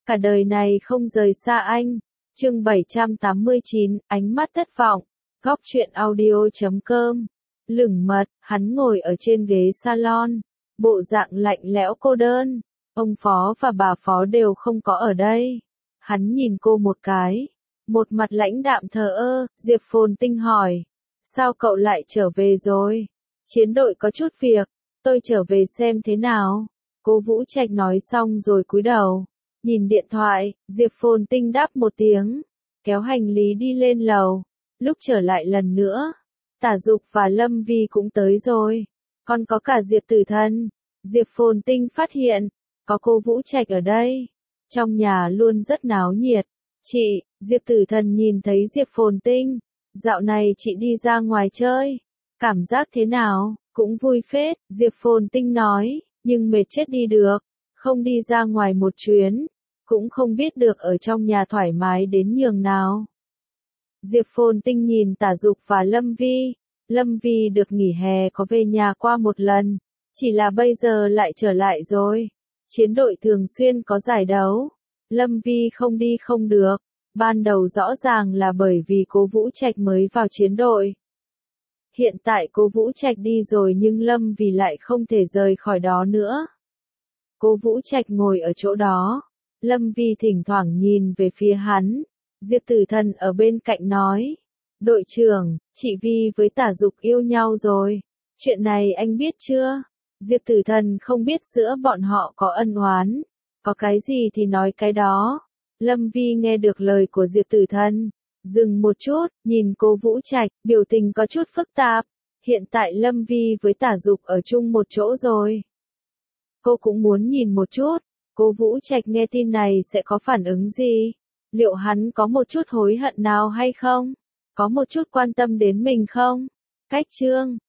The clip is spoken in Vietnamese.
cả đời này không rời xa anh. Chương 789, ánh mắt thất vọng. Góc truyện audio.com. Lửng mật, hắn ngồi ở trên ghế salon, bộ dạng lạnh lẽo cô đơn. Ông Phó và bà Phó đều không có ở đây. Hắn nhìn cô một cái, một mặt lãnh đạm thờ ơ. Diệp Phồn Tinh hỏi, sao cậu lại trở về rồi? Chiến đội có chút việc, tôi trở về xem thế nào. Cố Vũ Trạch nói xong rồi cúi đầu, nhìn điện thoại. Diệp Phồn Tinh đáp một tiếng, kéo hành lý đi lên lầu. Lúc trở lại lần nữa, Tả Dục và Lâm Vi cũng tới rồi, còn có cả Diệp Tử Thần. Diệp Phồn Tinh phát hiện, có Cố Vũ Trạch ở đây, trong nhà luôn rất náo nhiệt. Chị, Diệp Tử Thần nhìn thấy Diệp Phồn Tinh, dạo này chị đi ra ngoài chơi, cảm giác thế nào? Cũng vui phết, Diệp Phồn Tinh nói, nhưng mệt chết đi được, không đi ra ngoài một chuyến, cũng không biết được ở trong nhà thoải mái đến nhường nào. Diệp Phồn Tinh nhìn Tả Dục và Lâm Vi. Lâm Vi được nghỉ hè có về nhà qua một lần, chỉ là bây giờ lại trở lại rồi. Chiến đội thường xuyên có giải đấu, Lâm Vi không đi không được. Ban đầu rõ ràng là bởi vì Cố Vũ Trạch mới vào chiến đội. Hiện tại Cố Vũ Trạch đi rồi nhưng Lâm Vi lại không thể rời khỏi đó nữa. Cố Vũ Trạch ngồi ở chỗ đó, Lâm Vi thỉnh thoảng nhìn về phía hắn. Diệp Tử Thần ở bên cạnh nói, đội trưởng, chị Vi với Tả Dục yêu nhau rồi, chuyện này anh biết chưa? Diệp Tử Thần không biết giữa bọn họ có ân oán, có cái gì thì nói cái đó. Lâm Vi nghe được lời của Diệp Tử Thần, dừng một chút, nhìn Cố Vũ Trạch, biểu tình có chút phức tạp. Hiện tại Lâm Vi với Tả Dục ở chung một chỗ rồi. Cô cũng muốn nhìn một chút, Cố Vũ Trạch nghe tin này sẽ có phản ứng gì? Liệu hắn có một chút hối hận nào hay không? Có một chút quan tâm đến mình không? Cách chương